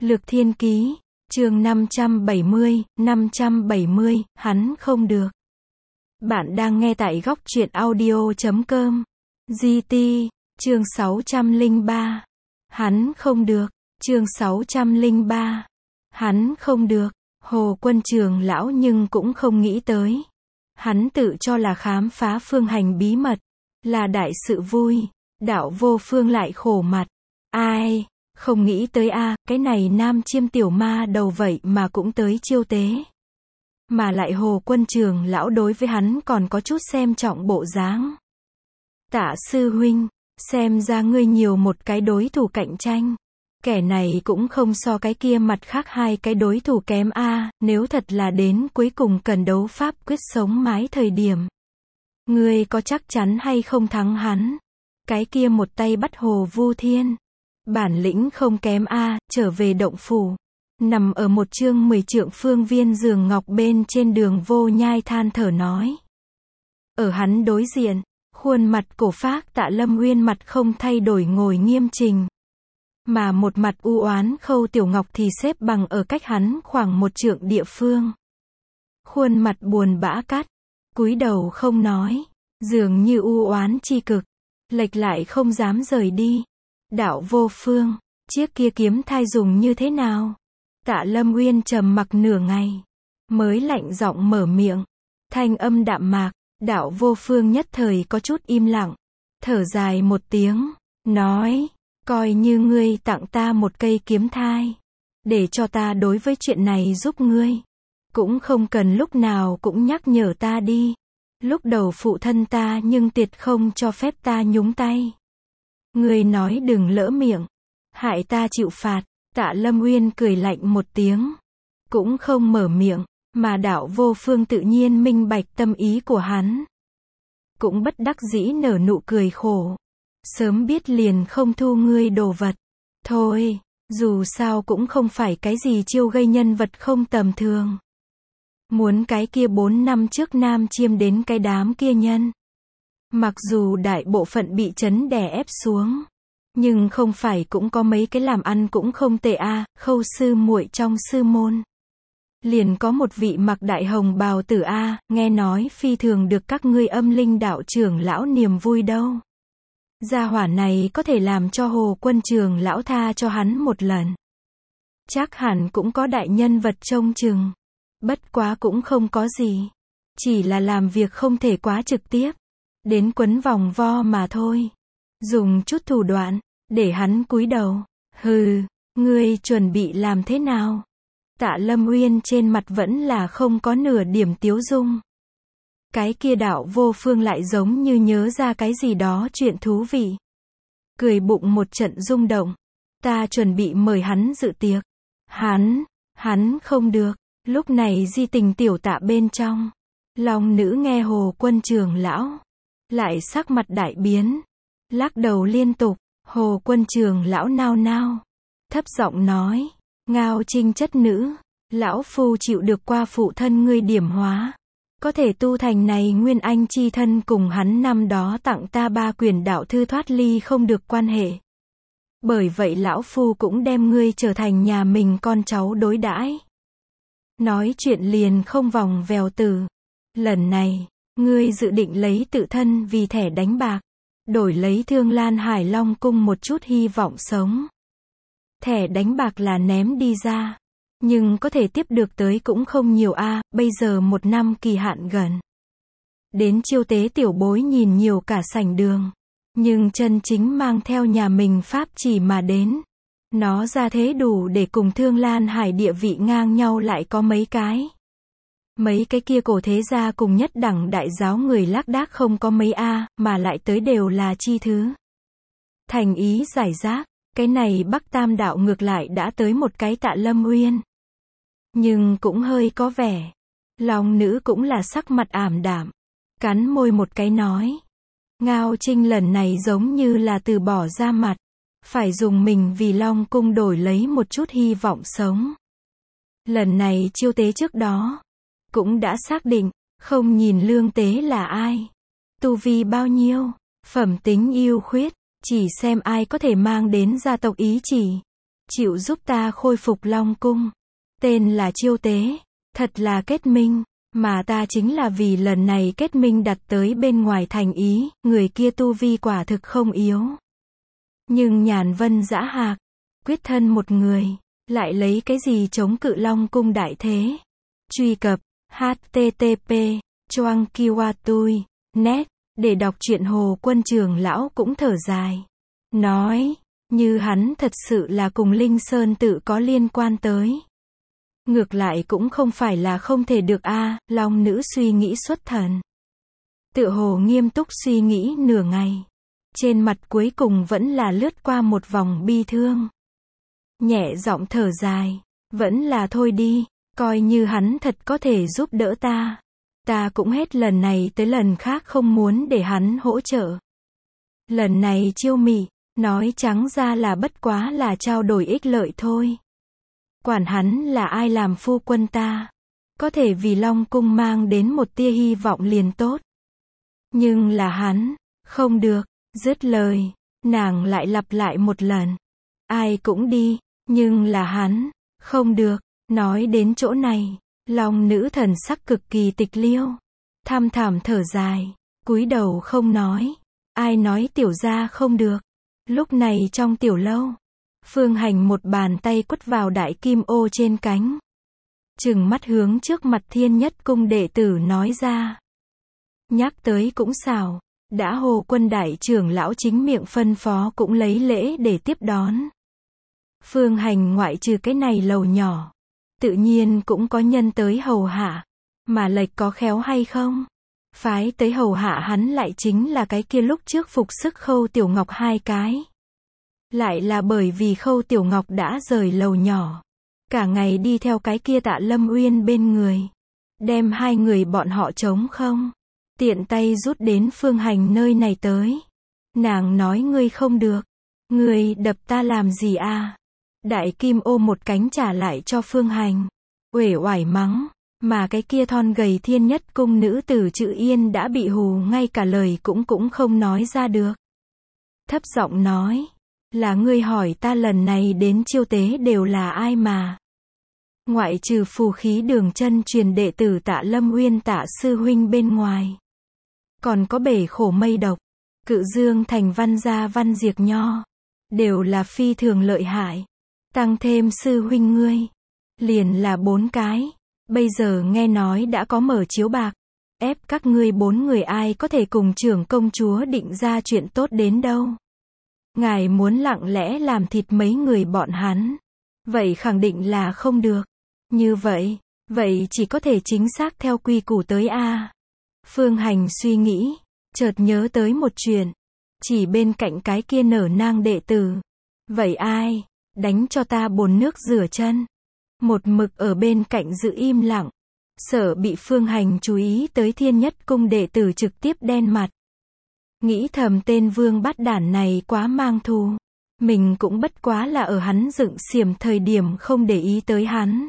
Lược Thiên Ký, chương 570, hắn không được. Bạn đang nghe tại góc truyện audio.com. GT, chương 603. Hắn không được, chương 603. Hắn không được. Hồ Quân Trường lão nhưng cũng không nghĩ tới. Hắn tự cho là khám phá phương hành bí mật, là đại sự vui. Đạo Vô Phương lại khổ mặt. Ai, không nghĩ tới cái này nam chiêm tiểu ma đầu vậy mà cũng tới chiêu tế. Mà lại Hồ Quân Trường lão đối với hắn còn có chút xem trọng bộ dáng. Tạ sư huynh, xem ra ngươi nhiều một cái đối thủ cạnh tranh. Kẻ này cũng không so cái kia mặt khác hai cái đối thủ kém nếu thật là đến cuối cùng cần đấu pháp quyết sống mái thời điểm. Ngươi có chắc chắn hay không thắng hắn? Cái kia một tay bắt Hồ Vu Thiên. Bản lĩnh không kém trở về động phủ. Nằm ở một chương 10 trượng phương viên giường ngọc bên trên Đường Vô Nhai than thở nói. Ở hắn đối diện, khuôn mặt cổ phác Tạ Lâm Uyên mặt không thay đổi ngồi nghiêm chỉnh. Mà một mặt u oán Khâu Tiểu Ngọc thì xếp bằng ở cách hắn khoảng một trượng địa phương. Khuôn mặt buồn bã cắt, cúi đầu không nói, dường như u oán chi cực, lệch lại không dám rời đi. Đạo Vô Phương, chiếc kia kiếm thai dùng như thế nào? Tạ Lâm Uyên trầm mặc nửa ngày, mới lạnh giọng mở miệng, thanh âm đạm mạc. Đạo Vô Phương nhất thời có chút im lặng, thở dài một tiếng, nói, coi như ngươi tặng ta một cây kiếm thai, để cho ta đối với chuyện này giúp ngươi, cũng không cần lúc nào cũng nhắc nhở ta đi. Lúc đầu phụ thân ta nhưng tuyệt không cho phép ta nhúng tay. Ngươi nói đừng lỡ miệng, hại ta chịu phạt. Tạ Lâm Uyên cười lạnh một tiếng, cũng không mở miệng, mà Đạo Vô Phương tự nhiên minh bạch tâm ý của hắn. Cũng bất đắc dĩ nở nụ cười khổ. Sớm biết liền không thu ngươi đồ vật. Thôi, dù sao cũng không phải cái gì chiêu gây nhân vật không tầm thường. Muốn cái kia 4 năm trước nam chiêm đến cái đám kia nhân. Mặc dù đại bộ phận bị trấn đè ép xuống, nhưng không phải cũng có mấy cái làm ăn cũng không tệ Khâu sư muội trong sư môn. Liền có một vị mặc đại hồng bào tử nghe nói phi thường được các ngươi Âm Linh đạo trưởng lão niềm vui đâu. Gia hỏa này có thể làm cho Hồ Quân Trường lão tha cho hắn một lần. Chắc hẳn cũng có đại nhân vật trông chừng. Bất quá cũng không có gì. Chỉ là làm việc không thể quá trực tiếp. Đến quấn vòng vo mà thôi. Dùng chút thủ đoạn, để hắn cúi đầu. Hừ, ngươi chuẩn bị làm thế nào? Tạ Lâm Uyên trên mặt vẫn là không có nửa điểm tiếu dung. Cái kia Đạo Vô Phương lại giống như nhớ ra cái gì đó chuyện thú vị. Cười bụng một trận rung động. Ta chuẩn bị mời hắn dự tiệc. Hắn không được. Lúc này Di Tình tiểu tạ bên trong. Long nữ nghe Hồ Quân Trường lão. Lại sắc mặt đại biến. Lắc đầu liên tục. Hồ Quân Trường lão nao nao. Thấp giọng nói. Ngao Trinh chất nữ. Lão phu chịu được qua phụ thân ngươi điểm hóa. Có thể tu thành này nguyên anh chi thân cùng hắn năm đó tặng ta 3 quyển đạo thư thoát ly không được quan hệ. Bởi vậy lão phu cũng đem ngươi trở thành nhà mình con cháu đối đãi. Nói chuyện liền không vòng vèo từ. Lần này, ngươi dự định lấy tự thân vì thẻ đánh bạc, đổi lấy Thương Lan Hải Long cung một chút hy vọng sống. Thẻ đánh bạc là ném đi ra, nhưng có thể tiếp được tới cũng không nhiều bây giờ 1 năm kỳ hạn gần. Đến chiêu tế tiểu bối nhìn nhiều cả sảnh đường, nhưng chân chính mang theo nhà mình pháp chỉ mà đến. Nó ra thế đủ để cùng Thương Lan Hải địa vị ngang nhau lại có mấy cái. Mấy cái kia cổ thế gia cùng nhất đẳng đại giáo người lác đác không có mấy mà lại tới đều là chi thứ. Thành ý giải rác, cái này Bắc Tam đạo ngược lại đã tới một cái Tạ Lâm Uyên. Nhưng cũng hơi có vẻ. Long nữ cũng là sắc mặt ảm đạm. Cắn môi một cái nói. Ngao Trinh lần này giống như là từ bỏ ra mặt. Phải dùng mình vì Long cung đổi lấy một chút hy vọng sống. Lần này chiêu tế trước đó. Cũng đã xác định. Không nhìn lương tế là ai. Tu vi bao nhiêu. Phẩm tính yêu khuyết. Chỉ xem ai có thể mang đến gia tộc ý chỉ. chịu giúp ta khôi phục Long Cung. Tên là Chiêu Tế, thật là kết minh, mà ta chính là vì lần này kết minh đặt tới bên ngoài thành ý, người kia tu vi quả thực không yếu. Nhưng Nhàn Vân Dã Hạc, quyết thân một người, lại lấy cái gì chống cự Long Cung đại thế. Truy cập http://choangkiwatui.net để đọc truyện. Hồ Quân Trường lão cũng thở dài, nói, như hắn thật sự là cùng Linh Sơn tự có liên quan tới. Ngược lại cũng không phải là không thể được a. Long nữ suy nghĩ xuất thần. Tựa hồ nghiêm túc suy nghĩ nửa ngày. Trên mặt cuối cùng vẫn là lướt qua một vòng bi thương. Nhẹ giọng thở dài, vẫn là thôi đi, coi như hắn thật có thể giúp đỡ ta. Ta cũng hết lần này tới lần khác không muốn để hắn hỗ trợ. Lần này chiêu mị, nói trắng ra là bất quá là trao đổi ích lợi thôi. Quản hắn là ai làm phu quân ta. Có thể vì Long Cung mang đến một tia hy vọng liền tốt. Nhưng là hắn, không được, dứt lời, nàng lại lặp lại một lần. Ai cũng đi, nhưng là hắn, không được. Nói đến chỗ này, Long nữ thần sắc cực kỳ tịch liêu. Thăm thẳm thở dài, cúi đầu không nói. Ai nói tiểu gia không được. Lúc này trong tiểu lâu, Phương Hành một bàn tay quất vào đại kim ô trên cánh. Trừng mắt hướng trước mặt Thiên Nhất Cung đệ tử nói ra. Nhắc tới cũng xảo, đã Hồ Quân đại trưởng lão chính miệng phân phó cũng lấy lễ để tiếp đón. Phương Hành ngoại trừ cái này lầu nhỏ, tự nhiên cũng có nhân tới hầu hạ, mà lệch có khéo hay không? Phái tới hầu hạ hắn lại chính là cái kia lúc trước phục sức Khâu Tiểu Ngọc hai cái. Lại là bởi vì Khâu Tiểu Ngọc đã rời lầu nhỏ, cả ngày đi theo cái kia Tạ Lâm Uyên bên người, đem hai người bọn họ trống không, tiện tay rút đến Phương Hành nơi này tới. Nàng nói ngươi không được, ngươi đập ta làm gì a? Đại kim ô một cánh trả lại cho Phương Hành, uể oải mắng, mà cái kia thon gầy Thiên Nhất Cung nữ tử Chữ Yên đã bị hù ngay cả lời cũng không nói ra được. Thấp giọng nói, là ngươi hỏi ta lần này đến chiêu tế đều là ai mà. Ngoại trừ phù khí Đường chân truyền đệ tử Tạ Lâm Uyên Tạ sư huynh bên ngoài. Còn có Bể Khổ Mây Độc, Cự Dương Thành Văn Gia Văn Diệt Nho. Đều là phi thường lợi hại. Tăng thêm sư huynh ngươi. Liền là 4 cái. Bây giờ nghe nói đã có mở chiếu bạc. Ép các ngươi 4 người ai có thể cùng trưởng công chúa định ra chuyện tốt đến đâu. Ngài muốn lặng lẽ làm thịt mấy người bọn hắn. Vậy khẳng định là không được. Như vậy chỉ có thể chính xác theo quy củ tới a. Phương Hành suy nghĩ, chợt nhớ tới một chuyện. Chỉ bên cạnh cái kia nở nang đệ tử. Vậy ai, đánh cho ta bồn nước rửa chân. Một mực ở bên cạnh giữ im lặng. Sợ bị Phương Hành chú ý tới Thiên Nhất Cung đệ tử trực tiếp đen mặt. Nghĩ thầm tên vương bát đản này quá mang thù. Mình cũng bất quá là ở hắn dựng xiềm thời điểm không để ý tới hắn.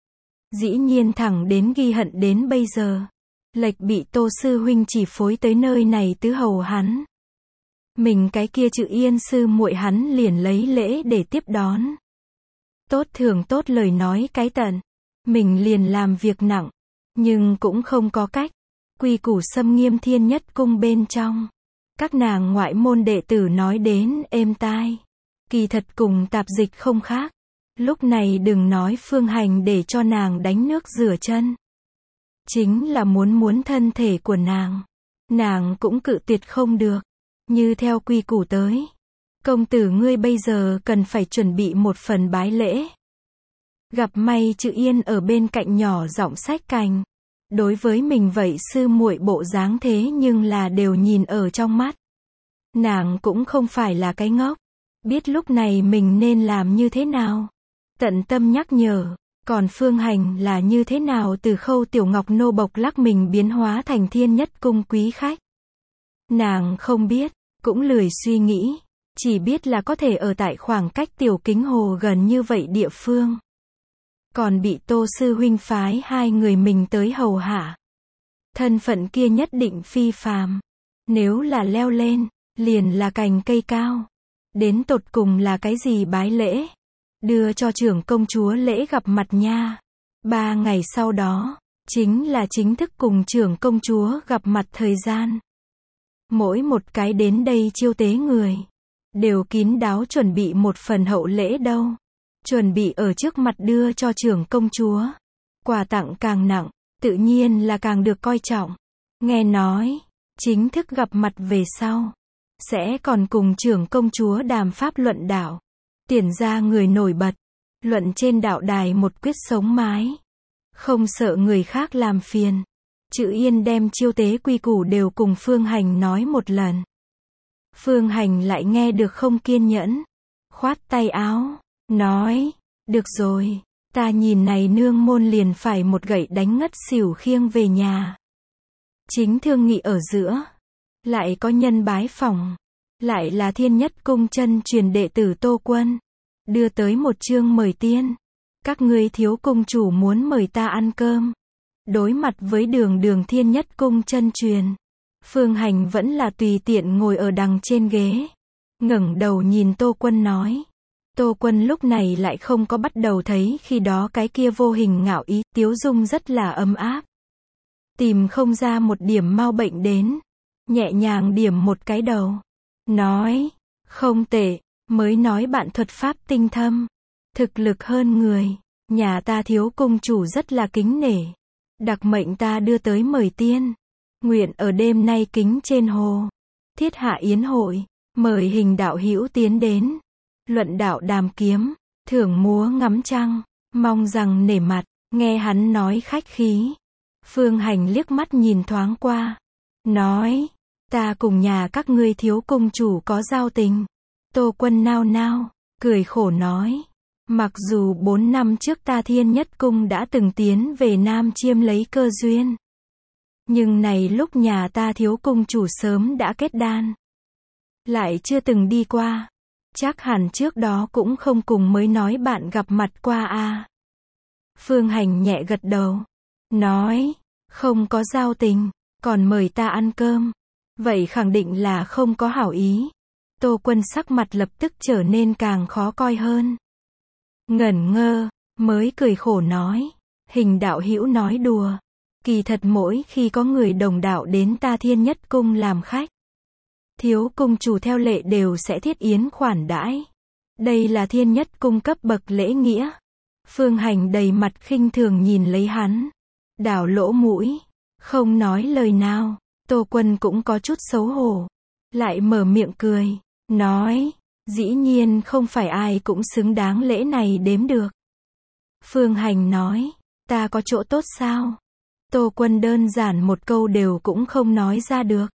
Dĩ nhiên thẳng đến ghi hận đến bây giờ. Lệch bị Tô sư huynh chỉ phối tới nơi này tứ hầu hắn. Mình cái kia Chữ Yên sư muội hắn liền lấy lễ để tiếp đón. Tốt thưởng tốt lời nói cái tận. Mình liền làm việc nặng. Nhưng cũng không có cách. Quy củ xâm nghiêm Thiên Nhất Cung bên trong. Các nàng ngoại môn đệ tử nói đến êm tai. Kỳ thật cùng tạp dịch không khác. Lúc này đừng nói Phương Hành để cho nàng đánh nước rửa chân. Chính là muốn thân thể của nàng. Nàng cũng cự tuyệt không được. Như theo quy củ tới. Công tử ngươi bây giờ cần phải chuẩn bị một phần bái lễ. Gặp may Chữ Yên ở bên cạnh nhỏ giọng sách cành. Đối với mình vậy sư muội bộ dáng thế nhưng là đều nhìn ở trong mắt. Nàng cũng không phải là cái ngốc. Biết lúc này mình nên làm như thế nào. Tận tâm nhắc nhở. Còn Phương Hành là như thế nào từ Khâu Tiểu Ngọc nô bộc lắc mình biến hóa thành Thiên Nhất Cung quý khách. Nàng không biết, cũng lười suy nghĩ. Chỉ biết là có thể ở tại khoảng cách Tiểu Kính Hồ gần như vậy địa phương. Còn bị Tô sư huynh phái hai người mình tới hầu hạ. Thân phận kia nhất định phi phàm. Nếu là leo lên, liền là cành cây cao. Đến tột cùng là cái gì bái lễ? đưa cho trưởng công chúa lễ gặp mặt nha. 3 ngày sau đó, chính là chính thức cùng trưởng công chúa gặp mặt thời gian. Mỗi một cái đến đây chiêu tế người, đều kín đáo chuẩn bị một phần hậu lễ đâu. Chuẩn bị ở trước mặt đưa cho trưởng công chúa. Quà tặng càng nặng, tự nhiên là càng được coi trọng. Nghe nói, chính thức gặp mặt về sau, sẽ còn cùng trưởng công chúa đàm pháp luận đạo. Tuyển ra người nổi bật, luận trên đạo đài một quyết sống mái. Không sợ người khác làm phiền. Chữ Yên đem chiêu tế quy củ đều cùng Phương Hành nói một lần. Phương Hành lại nghe được không kiên nhẫn. Khoát tay áo, nói, được rồi, ta nhìn này nương môn liền phải một gậy đánh ngất xỉu khiêng về nhà. Chính thương nghị ở giữa, lại có nhân bái phỏng, lại là Thiên Nhất Cung chân truyền đệ tử Tô Quân, đưa tới một chương mời tiên. Các ngươi thiếu cung chủ muốn mời ta ăn cơm. Đối mặt với Đường Thiên Nhất Cung chân truyền, Phương Hành vẫn là tùy tiện ngồi ở đằng trên ghế, ngẩng đầu nhìn Tô Quân nói. Tô Quân lúc này lại không có bắt đầu thấy khi đó cái kia vô hình ngạo ý, tiếu dung rất là ấm áp. Tìm không ra một điểm mau bệnh đến, nhẹ nhàng điểm một cái đầu, nói, không tệ, mới nói bạn thuật pháp tinh thâm, thực lực hơn người, nhà ta thiếu cung chủ rất là kính nể, đặc mệnh ta đưa tới mời tiên, nguyện ở đêm nay kính trên hồ, thiết hạ yến hội, mời Hình đạo hữu tiến đến, luận đạo đàm kiếm, thưởng múa ngắm trăng, mong rằng nể mặt. Nghe hắn nói khách khí, Phương Hành liếc mắt nhìn thoáng qua, nói, ta cùng nhà các ngươi thiếu cung chủ có giao tình. Tô Quân nao nao, cười khổ nói, mặc dù 4 năm trước ta Thiên Nhất Cung đã từng tiến về Nam Chiêm lấy cơ duyên, nhưng này lúc nhà ta thiếu cung chủ sớm đã kết đan, lại chưa từng đi qua, chắc hẳn trước đó cũng không cùng mới nói bạn gặp mặt qua a. Phương Hành nhẹ gật đầu, nói, không có giao tình, còn mời ta ăn cơm, vậy khẳng định là không có hảo ý. Tô Quân sắc mặt lập tức trở nên càng khó coi hơn. Ngẩn ngơ, mới cười khổ nói, Hình đạo hữu nói đùa, kỳ thật mỗi khi có người đồng đạo đến ta Thiên Nhất Cung làm khách, thiếu cung chủ theo lệ đều sẽ thiết yến khoản đãi. Đây là Thiên Nhất Cung cấp bậc lễ nghĩa. Phương Hành đầy mặt khinh thường nhìn lấy hắn, đảo lỗ mũi, không nói lời nào. Tô Quân cũng có chút xấu hổ, lại mở miệng cười, nói, dĩ nhiên không phải ai cũng xứng đáng lễ này đếm được. Phương Hành nói, ta có chỗ tốt sao? Tô Quân đơn giản một câu đều cũng không nói ra được.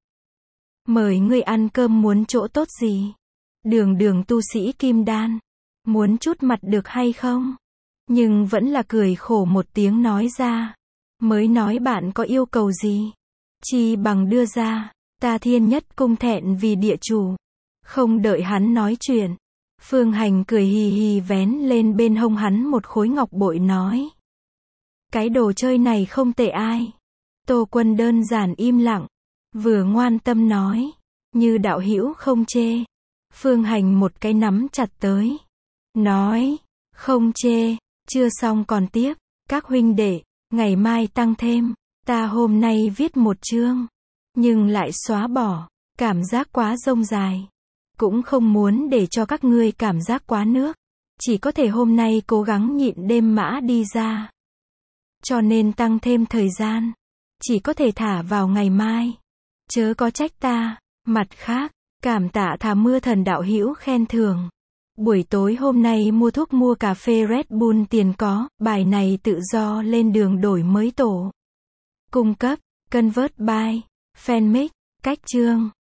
Mời ngươi ăn cơm muốn chỗ tốt gì? Đường tu sĩ kim đan, muốn chút mặt được hay không? Nhưng vẫn là cười khổ một tiếng nói ra, mới nói bạn có yêu cầu gì? Chi bằng đưa ra, ta Thiên Nhất Cung thẹn vì địa chủ. Không đợi hắn nói chuyện, Phương Hành cười hì hì vén lên bên hông hắn một khối ngọc bội nói, cái đồ chơi này không tệ ai. Tô Quân đơn giản im lặng, vừa ngoan tâm nói, như đạo hữu không chê. Phương Hành một cái nắm chặt tới, nói, không chê, chưa xong còn tiếp. Các huynh đệ, ngày mai tăng thêm. Ta hôm nay viết một chương, nhưng lại xóa bỏ, cảm giác quá rông dài. Cũng không muốn để cho các ngươi cảm giác quá nước. Chỉ có thể hôm nay cố gắng nhịn đêm mã đi ra. Cho nên tăng thêm thời gian. Chỉ có thể thả vào ngày mai. Chớ có trách ta. Mặt khác, cảm tạ Thà Mưa Thần đạo hữu khen thưởng. Buổi tối hôm nay mua thuốc mua cà phê Red Bull tiền có, bài này tự do lên đường đổi mới tổ. Cung cấp, Convert by, Fanmic, cách chương.